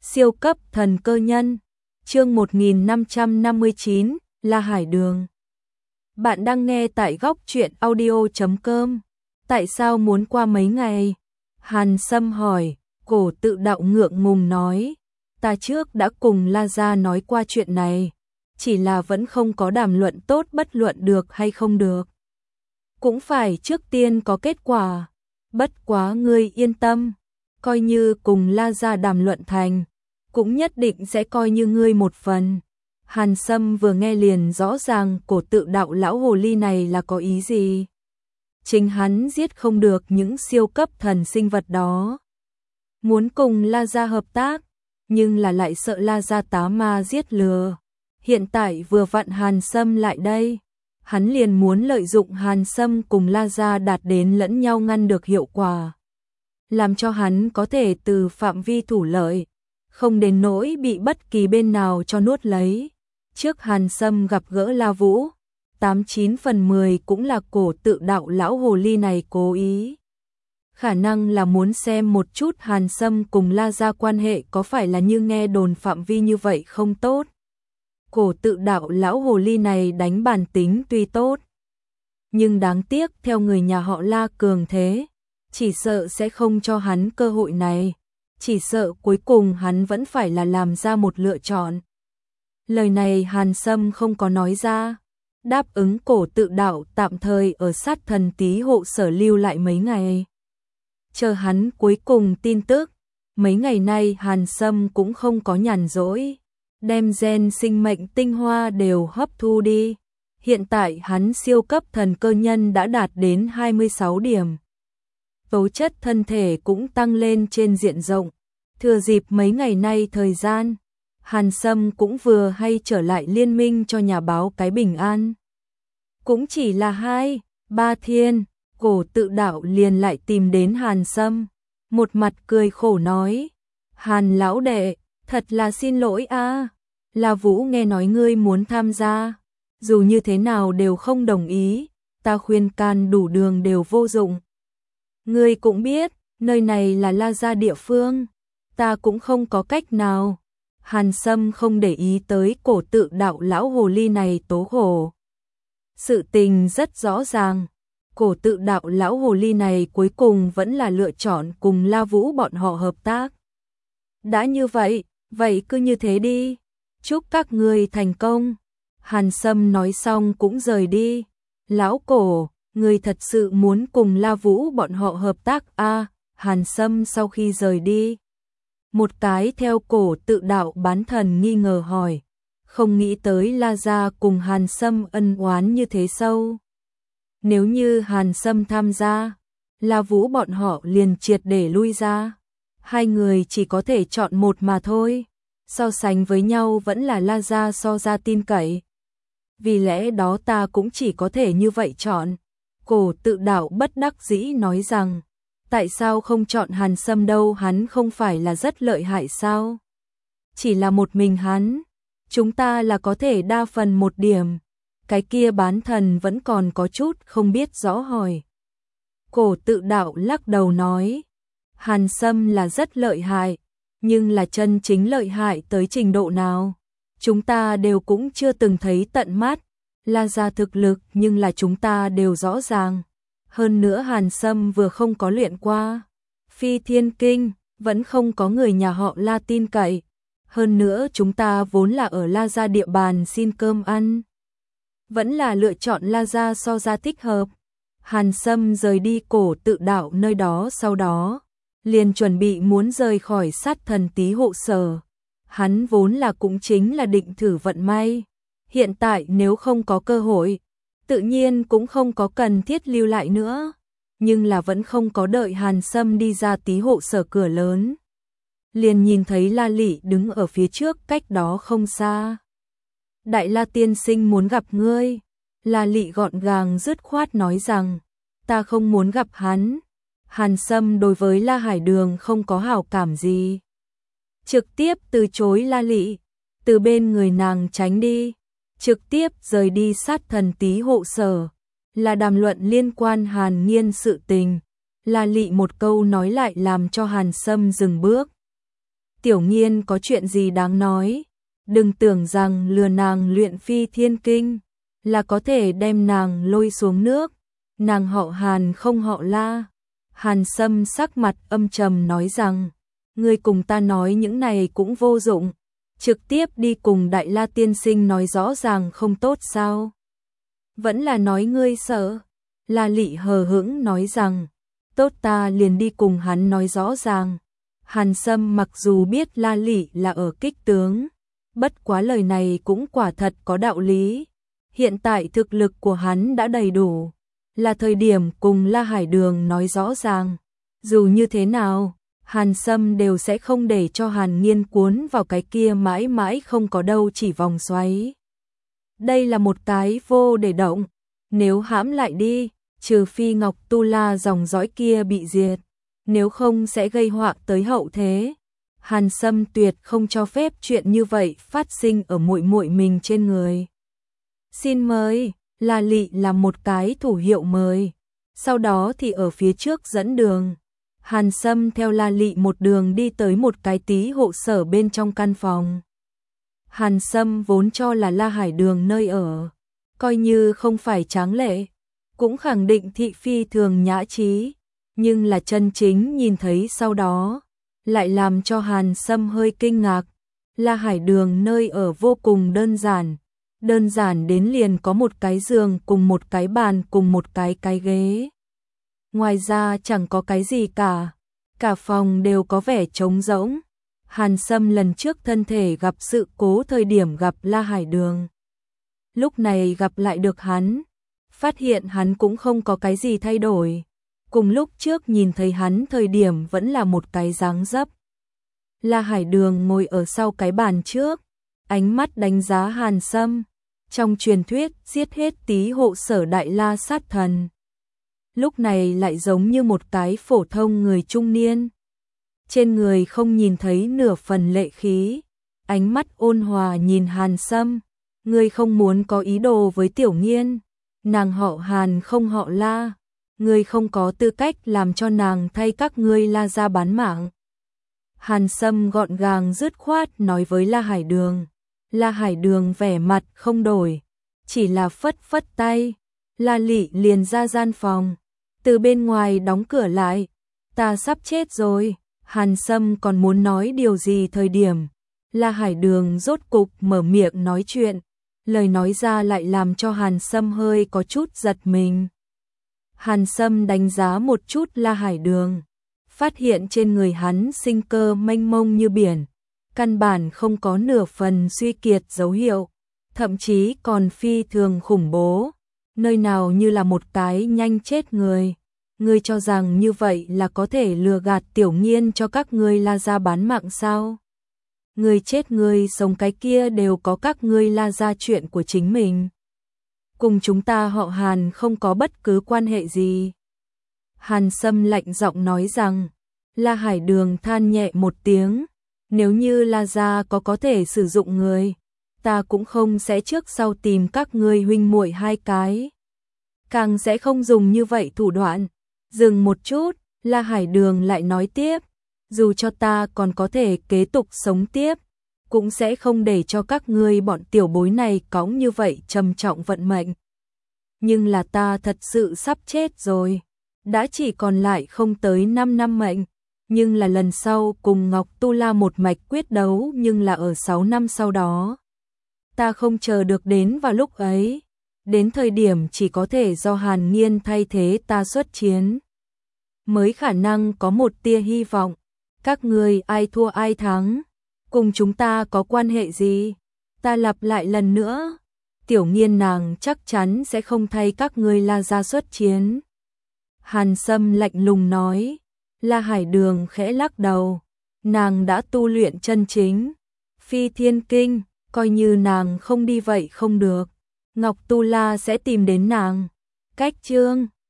Siêu cấp thần cơ nhân. Chương 1559, La Hải Đường. Bạn đang nghe tại góc truyện audio.com. Tại sao muốn qua mấy ngày? Hàn Sâm hỏi. Cổ Tự Đạo ngượng ngùng nói, ta trước đã cùng La Gia nói qua chuyện này, chỉ là vẫn không có đàm luận tốt, bất luận được hay không được. Cũng phải trước tiên có kết quả. Bất quá ngươi yên tâm, coi như cùng La Gia đàm luận thành, cũng nhất định sẽ coi như ngươi một phần. Hàn Sâm vừa nghe liền rõ ràng Cổ Tự Đạo lão hồ ly này là có ý gì. Chính hắn giết không được những siêu cấp thần sinh vật đó, muốn cùng La Gia hợp tác, nhưng là lại sợ La Gia tá ma giết lừa. Hiện tại vừa vặn Hàn Sâm lại đây, hắn liền muốn lợi dụng Hàn Sâm cùng La Gia đạt đến lẫn nhau ngăn được hiệu quả, làm cho hắn có thể từ phạm vi thủ lợi, không đến nỗi bị bất kỳ bên nào cho nuốt lấy. Trước Hàn Sâm gặp gỡ La Vũ, 89 phần 10 cũng là Cổ Tự Đạo lão hồ ly này cố ý. Khả năng là muốn xem một chút Hàn Sâm cùng La Gia quan hệ có phải là như nghe đồn phạm vi như vậy không tốt. Cổ Tự Đạo lão hồ ly này đánh bản tính tuy tốt, nhưng đáng tiếc theo người nhà họ La cường thế, chỉ sợ sẽ không cho hắn cơ hội này, chỉ sợ cuối cùng hắn vẫn phải là làm ra một lựa chọn. Lời này Hàn Sâm không có nói ra, đáp ứng Cổ Tự Đạo tạm thời ở Sát Thần Tí hộ sở lưu lại mấy ngày, chờ hắn cuối cùng tin tức. Mấy ngày nay Hàn Sâm cũng không có nhàn rỗi, đem gen sinh mệnh tinh hoa đều hấp thu đi. Hiện tại hắn siêu cấp thần cơ nhân đã đạt đến 26 điểm. Tố chất thân thể cũng tăng lên trên diện rộng. Thừa dịp mấy ngày nay thời gian, Hàn Sâm cũng vừa hay trở lại liên minh cho nhà báo cái bình an. Cũng chỉ là 2-3 thiên, Cổ Tự Đạo liền lại tìm đến Hàn Sâm, một mặt cười khổ nói, Hàn lão đệ, thật là xin lỗi a, La Vũ nghe nói ngươi muốn tham gia, dù như thế nào đều không đồng ý, ta khuyên can đủ đường đều vô dụng. Ngươi cũng biết, nơi này là La Gia địa phương, ta cũng không có cách nào. Hàn Sâm không để ý tới Cổ Tự Đạo lão hồ ly này tố khổ. Sự tình rất rõ ràng, Cổ Tự Đạo lão hồ ly này cuối cùng vẫn là lựa chọn cùng La Vũ bọn họ hợp tác. Đã như vậy, vậy cứ như thế đi, chúc các ngươi thành công. Hàn Sâm nói xong cũng rời đi. Lão Cổ, ngươi thật sự muốn cùng La Vũ bọn họ hợp tác a? Hàn Sâm sau khi rời đi, một cái theo Cổ Tự Đạo bán thần nghi ngờ hỏi, không nghĩ tới La Gia cùng Hàn Sâm ân oán như thế sâu. Nếu như Hàn Sâm tham gia, La Vũ bọn họ liền triệt để lui ra. Hai người chỉ có thể chọn một mà thôi. So sánh với nhau vẫn là La Gia so ra tin cậy. Vì lẽ đó ta cũng chỉ có thể như vậy chọn. Cổ Tự Đạo bất đắc dĩ nói rằng, tại sao không chọn Hàn Sâm đâu, hắn không phải là rất lợi hại sao? Chỉ là một mình hắn, chúng ta là có thể đa phần một điểm. Cái kia bán thần vẫn còn có chút không biết rõ hỏi. Cổ Tự Đạo lắc đầu nói, Hàn Sâm là rất lợi hại, nhưng là chân chính lợi hại tới trình độ nào, chúng ta đều cũng chưa từng thấy tận mắt. La Gia thực lực nhưng là chúng ta đều rõ ràng. Hơn nữa Hàn Sâm vừa không có luyện qua Phi Thiên Kinh, vẫn không có người nhà họ La tin cậy. Hơn nữa chúng ta vốn là ở La Gia địa bàn xin cơm ăn, vẫn là lựa chọn La Gia so ra thích hợp. Hàn Sâm rời đi Cổ Tự Đạo nơi đó sau đó, liền chuẩn bị muốn rời khỏi Sát Thần Tí hộ sở. Hắn vốn là cũng chính là định thử vận may. Hiện tại nếu không có cơ hội, tự nhiên cũng không có cần thiết lưu lại nữa. Nhưng là vẫn không có đợi Hàn Sâm đi ra Tí hộ sở cửa lớn, liền nhìn thấy La Lị đứng ở phía trước cách đó không xa. Đại La tiên sinh muốn gặp ngươi. La Lị gọn gàng dứt khoát nói rằng, ta không muốn gặp hắn. Hàn Sâm đối với La Hải Đường không có hảo cảm gì, trực tiếp từ chối La Lị, từ bên người nàng tránh đi, trực tiếp rời đi Sát Thần Tí hộ sở, là đàm luận liên quan Hàn Nghiên sự tình. La Lị một câu nói lại làm cho Hàn Sâm dừng bước. Tiểu Nghiên có chuyện gì đáng nói, đừng tưởng rằng lừa nàng luyện phi thiên kinh là có thể đem nàng lôi xuống nước, nàng họ Hàn không họ La. Hàn Sâm sắc mặt âm trầm nói rằng, ngươi cùng ta nói những này cũng vô dụng, trực tiếp đi cùng Đại La tiên sinh nói rõ ràng không tốt sao? Vẫn là nói ngươi sợ? La Lị hờ hững nói rằng, tốt, ta liền đi cùng hắn nói rõ ràng. Hàn Sâm mặc dù biết La Lị là ở kích tướng, bất quá lời này cũng quả thật có đạo lý. Hiện tại thực lực của hắn đã đầy đủ, là thời điểm cùng La Hải Đường nói rõ ràng. Dù như thế nào, Hàn Sâm đều sẽ không để cho Hàn Nghiên cuốn vào cái kia mãi mãi không có đâu chỉ vòng xoáy. Đây là một cái vô để động, nếu hãm lại đi, trừ phi Ngọc Tu La dòng dõi kia bị diệt, nếu không sẽ gây họa tới hậu thế. Hàn Sâm tuyệt không cho phép chuyện như vậy phát sinh ở muội muội mình trên người. Xin mời, La Lị làm một cái thủ hiệu mời, sau đó thì ở phía trước dẫn đường. Hàn Sâm theo La Lị một đường đi tới một cái tí hộ sở bên trong căn phòng. Hàn Sâm vốn cho là La Hải Đường nơi ở, coi như không phải tráng lệ, cũng khẳng định thị phi thường nhã trí, nhưng là chân chính nhìn thấy sau đó, lại làm cho Hàn Sâm hơi kinh ngạc. La Hải Đường nơi ở vô cùng đơn giản đến liền có một cái giường cùng một cái bàn cùng một cái ghế. Ngoài ra chẳng có cái gì cả phòng đều có vẻ trống rỗng. Hàn Sâm lần trước thân thể gặp sự cố thời điểm gặp La Hải Đường. Lúc này gặp lại được hắn, phát hiện hắn cũng không có cái gì thay đổi. Cùng lúc trước nhìn thấy hắn thời điểm vẫn là một cái dáng dấp. La Hải Đường ngồi ở sau cái bàn trước, ánh mắt đánh giá Hàn Sâm. Trong truyền thuyết giết hết tí hộ sở Đại La sát thần, lúc này lại giống như một cái phổ thông người trung niên. Trên người không nhìn thấy nửa phần lệ khí, ánh mắt ôn hòa nhìn Hàn Sâm. Ngươi không muốn có ý đồ với Tiểu Nghiên, nàng họ Hàn không họ La, ngươi không có tư cách làm cho nàng thay các ngươi La gia bán mạng. Hàn Sâm gọn gàng dứt khoát nói với La Hải Đường. La Hải Đường vẻ mặt không đổi, chỉ là phất phất tay. La Lị liền ra gian phòng, từ bên ngoài đóng cửa lại. Ta sắp chết rồi. Hàn Sâm còn muốn nói điều gì thời điểm, La Hải Đường rốt cục mở miệng nói chuyện, lời nói ra lại làm cho Hàn Sâm hơi có chút giật mình. Hàn Sâm đánh giá một chút La Hải Đường, phát hiện trên người hắn sinh cơ mênh mông như biển, căn bản không có nửa phần suy kiệt dấu hiệu, thậm chí còn phi thường khủng bố, nơi nào như là một cái nhanh chết người. Ngươi cho rằng như vậy là có thể lừa gạt Tiểu Nghiên cho các ngươi La gia bán mạng sao? Ngươi chết ngươi sống cái kia đều có các ngươi La gia chuyện của chính mình. Cùng chúng ta họ Hàn không có bất cứ quan hệ gì. Hàn Sâm lạnh giọng nói rằng. La Hải Đường than nhẹ một tiếng, nếu như La gia có thể sử dụng người, ta cũng không sẽ trước sau tìm các ngươi huynh muội hai cái, càng sẽ không dùng như vậy thủ đoạn. Dừng một chút, La Hải Đường lại nói tiếp, dù cho ta còn có thể kế tục sống tiếp, cũng sẽ không để cho các ngươi bọn tiểu bối này cõng như vậy trầm trọng vận mệnh. Nhưng là ta thật sự sắp chết rồi, đã chỉ còn lại không tới 5 năm mệnh, nhưng là lần sau cùng Ngọc Tu La một mạch quyết đấu nhưng là ở 6 năm sau đó. Ta không chờ được đến vào lúc ấy, đến thời điểm chỉ có thể do Hàn Nghiên thay thế ta xuất chiến, mới khả năng có một tia hy vọng. Các ngươi ai thua ai thắng, cùng chúng ta có quan hệ gì? Ta lặp lại lần nữa, Tiểu Nghiên nàng chắc chắn sẽ không thay các ngươi La gia xuất chiến. Hàn Sâm lạnh lùng nói. La Hải Đường khẽ lắc đầu, nàng đã tu luyện chân chính Phi Thiên Kinh, coi như nàng không đi vậy không được, Ngọc Tu La sẽ tìm đến nàng. Cách chương